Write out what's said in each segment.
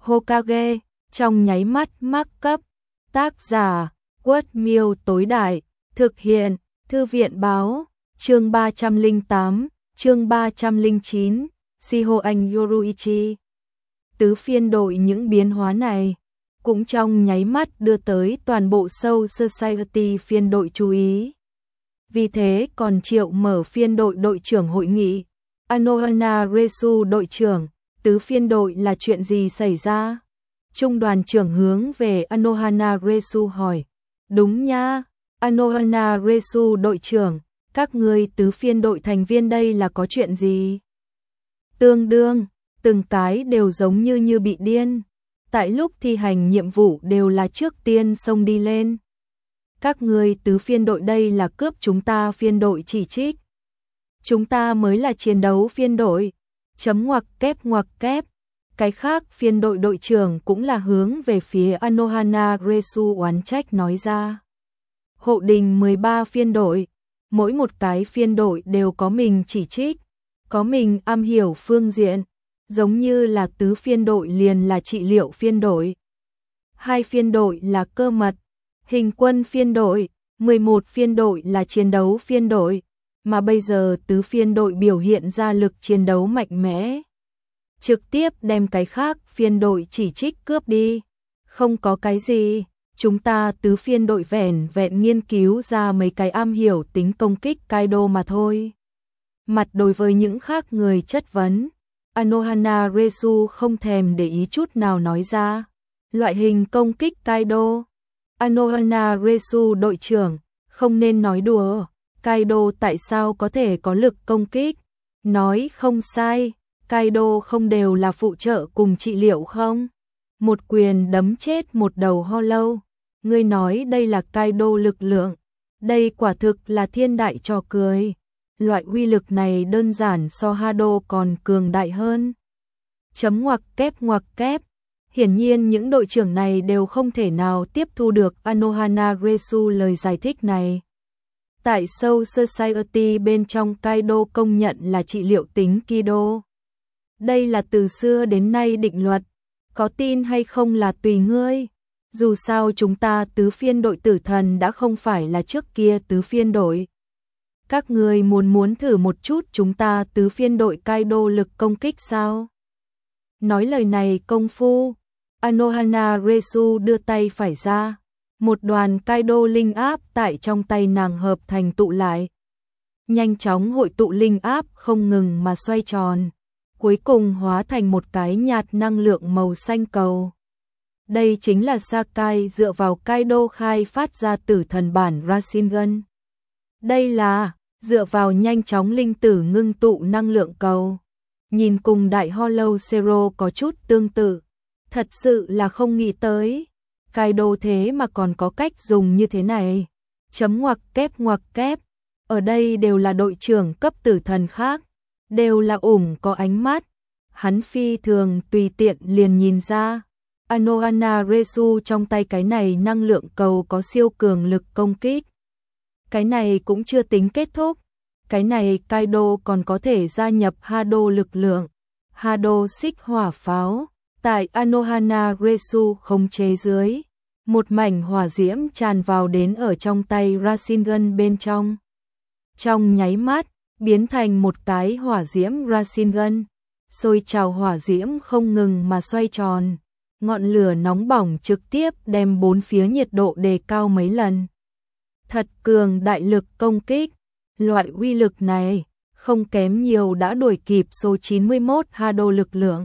Hokage, trong nháy mắt mắc cấp. Tác giả, Quất Miêu tối đại, thực hiện, Thư viện báo, chương 308, chương 309, Shiho Anh Yoruichi. Tứ phiên đội những biến hóa này cũng trong nháy mắt đưa tới toàn bộ Soul Society phiên đội chú ý. Vì thế còn triệu mở phiên đội đội trưởng hội nghị. Anohana Resu đội trưởng, tứ phiên đội là chuyện gì xảy ra? Trung đoàn trưởng hướng về Anohana Resu hỏi. Đúng nha, Anohana Resu đội trưởng, các ngươi tứ phiên đội thành viên đây là có chuyện gì? Tương đương, từng cái đều giống như bị điên. Tại lúc thi hành nhiệm vụ đều là trước tiên xông đi lên. Các ngươi tứ phiên đội đây là cướp chúng ta phiên đội chỉ trích. Chúng ta mới là chiến đấu phiên đội. Chấm ngoặc kép. Cái khác phiên đội đội trưởng cũng là hướng về phía Anohana Resu oán trách nói ra. Hộ đình 13 phiên đội, mỗi một cái phiên đội đều có mình chỉ trích, có mình am hiểu phương diện, giống như là tứ phiên đội liền là trị liệu phiên đội. 2 phiên đội là cơ mật, hình quân phiên đội, 11 phiên đội là chiến đấu phiên đội, mà bây giờ tứ phiên đội biểu hiện ra lực chiến đấu mạnh mẽ. Trực tiếp đem cái khác phiên đội chỉ trích cướp đi. Không có cái gì, chúng ta tứ phiên đội vẻn vẹn nghiên cứu ra mấy cái am hiểu tính công kích Kaido mà thôi. Mặt đối với những khác người chất vấn, Anohana Resu không thèm để ý chút nào nói ra. Loại hình công kích Kaido. Anohana Resu đội trưởng, không nên nói đùa. Kaido tại sao có thể có lực công kích? Nói không sai, Kaido không đều là phụ trợ cùng trị liệu không? Một quyền đấm chết một đầu Hollow. Ngươi nói đây là Kaido lực lượng. Đây quả thực là thiên đại trò cười. Loại uy lực này đơn giản so Hado còn cường đại hơn. Chấm ngoặc kép. Hiển nhiên những đội trưởng này đều không thể nào tiếp thu được Anohana Resu lời giải thích này. Tại Soul Society bên trong Kaido công nhận là trị liệu tính Kido. Đây là từ xưa đến nay định luật, có tin hay không là tùy ngươi. Dù sao chúng ta tứ phiên đội tử thần đã không phải là trước kia tứ phiên đội. Các ngươi muốn thử một chút chúng ta tứ phiên đội Kaido lực công kích sao? Nói lời này công phu, Anohana Resu đưa tay phải ra. Một đoàn Kaido linh áp tại trong tay nàng hợp thành tụ lại. Nhanh chóng hội tụ linh áp không ngừng mà xoay tròn. Cuối cùng hóa thành một cái nhạt năng lượng màu xanh cầu. Đây chính là Sakai dựa vào Kaido khai phát ra tử thần bản Rasengan. Đây là dựa vào nhanh chóng linh tử ngưng tụ năng lượng cầu. Nhìn cùng đại Hollow Zero có chút tương tự. Thật sự là không nghĩ tới. Kaido thế mà còn có cách dùng như thế này. Chấm ngoặc kép. Ở đây đều là đội trưởng cấp tử thần khác. Đều là có ánh mắt. Hắn phi thường tùy tiện liền nhìn ra. Anohana Resu trong tay cái này năng lượng cầu có siêu cường lực công kích. Cái này cũng chưa tính kết thúc. Cái này Kaido còn có thể gia nhập Hado lực lượng. Hado xích hỏa pháo. Tại Anohana Resu khống chế dưới. Một mảnh hỏa diễm tràn vào đến ở trong tay Rasengan bên trong. Trong nháy mắt, biến thành một cái hỏa diễm Rasengan. Sôi trào hỏa diễm không ngừng mà xoay tròn. Ngọn lửa nóng bỏng trực tiếp đem bốn phía nhiệt độ đề cao mấy lần. Thật cường đại lực công kích. Loại uy lực này, không kém nhiều đã đuổi kịp số 91 Hado lực lượng.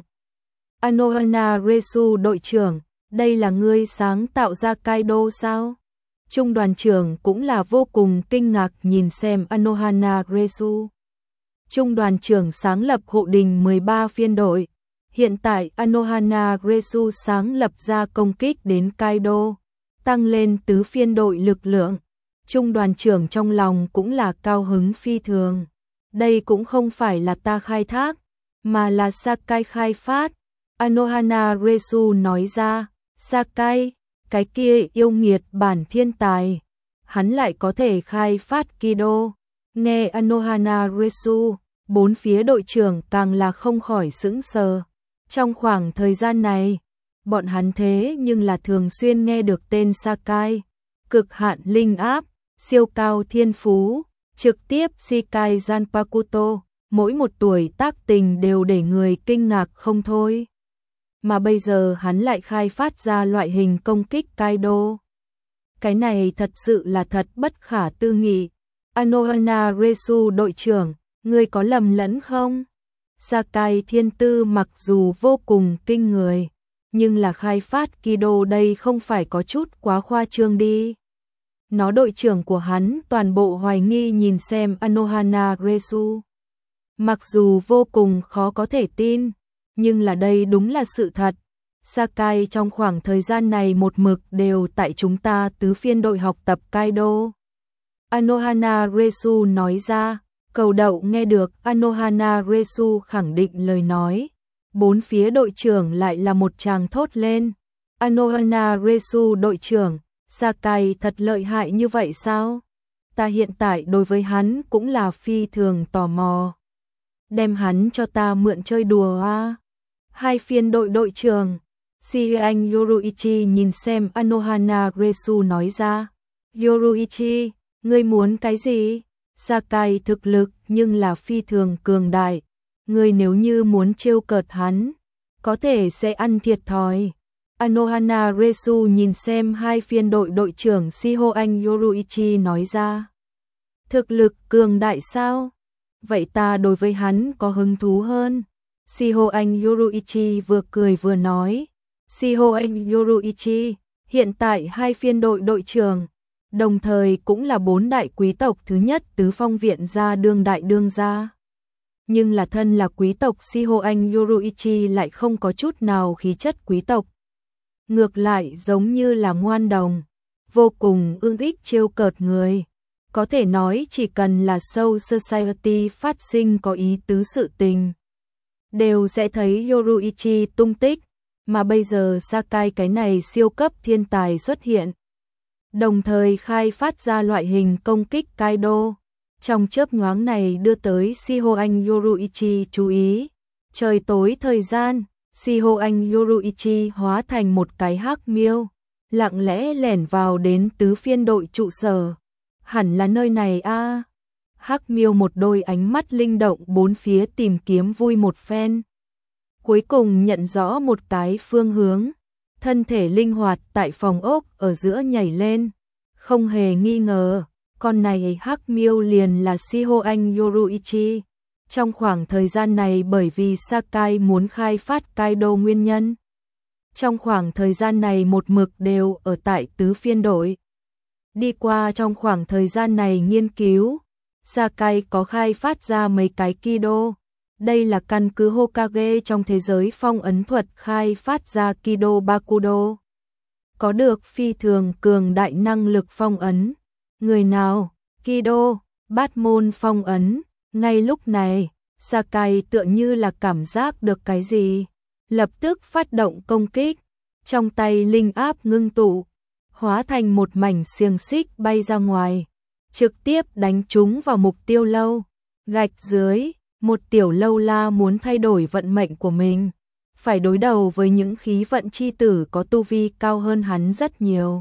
Anohana Resu đội trưởng, đây là ngươi sáng tạo ra Kaido sao? Trung đoàn trưởng cũng là vô cùng kinh ngạc nhìn xem Anohana Resu. Trung đoàn trưởng sáng lập hộ đình 13 phiên đội. Hiện tại Anohana Resu sáng lập ra công kích đến Kaido, tăng lên tứ phiên đội lực lượng. Trung đoàn trưởng trong lòng cũng là cao hứng phi thường. Đây cũng không phải là ta khai thác, mà là Sakai khai phát. Anohana Resu nói ra, Sakai, cái kia yêu nghiệt bản thiên tài. Hắn lại có thể khai phát Kido. Nghe Anohana Resu, bốn phía đội trưởng càng là không khỏi sững sờ. Trong khoảng thời gian này, bọn hắn thế nhưng là thường xuyên nghe được tên Sakai, cực hạn linh áp, siêu cao thiên phú, trực tiếp Shikai Zanpakuto, mỗi một tuổi tác tình đều để người kinh ngạc không thôi. Mà bây giờ hắn lại khai phát ra loại hình công kích Kaido. Cái này thật sự là thật bất khả tư nghị. Anohana Resu đội trưởng, ngươi có lầm lẫn không? Sakai thiên tư mặc dù vô cùng kinh người, nhưng là khai phát Kido đây không phải có chút quá khoa trương đi. Nó đội trưởng của hắn toàn bộ hoài nghi nhìn xem Anohana Resu. Mặc dù vô cùng khó có thể tin, nhưng là đây đúng là sự thật. Sakai trong khoảng thời gian này một mực đều tại chúng ta tứ phiên đội học tập Kaido. Anohana Resu nói ra, Cầu Đậu nghe được Anohana Resu khẳng định lời nói. Bốn phía đội trưởng lại là một tràng thốt lên. Anohana Resu đội trưởng, Sakai thật lợi hại như vậy sao? Ta hiện tại đối với hắn cũng là phi thường tò mò. Đem hắn cho ta mượn chơi đùa à? Hai phiên đội đội trưởng. Shigean Yoruichi nhìn xem Anohana Resu nói ra. Yoruichi, ngươi muốn cái gì? Sakai thực lực nhưng là phi thường cường đại. Ngươi nếu như muốn trêu cợt hắn, có thể sẽ ăn thiệt thòi. Anohana Resu nhìn xem hai phiên đội đội trưởng Shigean Yoruichi nói ra. Thực lực cường đại sao? Vậy ta đối với hắn có hứng thú hơn. Shigean Yoruichi vừa cười vừa nói. Shigean Yoruichi, hiện tại hai phiên đội đội trưởng, đồng thời cũng là bốn đại quý tộc thứ nhất tứ phong viện gia đương đại đương gia. Nhưng là thân là quý tộc Shigean Yoruichi lại không có chút nào khí chất quý tộc. Ngược lại giống như là ngoan đồng, vô cùng ương ích trêu cợt người. Có thể nói chỉ cần là Soul Society phát sinh có ý tứ sự tình, đều sẽ thấy Yoruichi tung tích, mà bây giờ Sakai cái này siêu cấp thiên tài xuất hiện. Đồng thời khai phát ra loại hình công kích Kaido. Trong chớp nhoáng này đưa tới Shigean Yoruichi chú ý. Trời tối thời gian, Shigean Yoruichi hóa thành một cái hắc miêu, lặng lẽ lẻn vào đến tứ phiên đội trụ sở. Hẳn là nơi này a. Hắc miêu một đôi ánh mắt linh động bốn phía tìm kiếm vui một phen. Cuối cùng nhận rõ một cái phương hướng, thân thể linh hoạt tại phòng ốc ở giữa nhảy lên. Không hề nghi ngờ, con này hắc miêu liền là Shigean Yoruichi. Trong khoảng thời gian này bởi vì Sakai muốn khai phát Kaido nguyên nhân, trong khoảng thời gian này một mực đều ở tại tứ phiên đội. Đi qua trong khoảng thời gian này nghiên cứu, Sakai có khai phát ra mấy cái Kido. Đây là căn cứ Hokage trong thế giới phong ấn thuật khai phát ra Kido Bakudo. Có được phi thường cường đại năng lực phong ấn. Người nào? Kido, bát môn phong ấn. Ngay lúc này, Sakai tựa như là cảm giác được cái gì. Lập tức phát động công kích. Trong tay linh áp ngưng tụ, hóa thành một mảnh xiềng xích bay ra ngoài. Trực tiếp đánh trúng vào mục tiêu lâu. Gạch dưới. Một tiểu lâu la muốn thay đổi vận mệnh của mình, phải đối đầu với những khí vận chi tử có tu vi cao hơn hắn rất nhiều.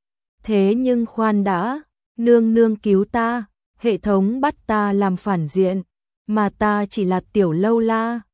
Thế nhưng khoan đã, nương nương cứu ta, hệ thống bắt ta làm phản diện, mà ta chỉ là tiểu lâu la,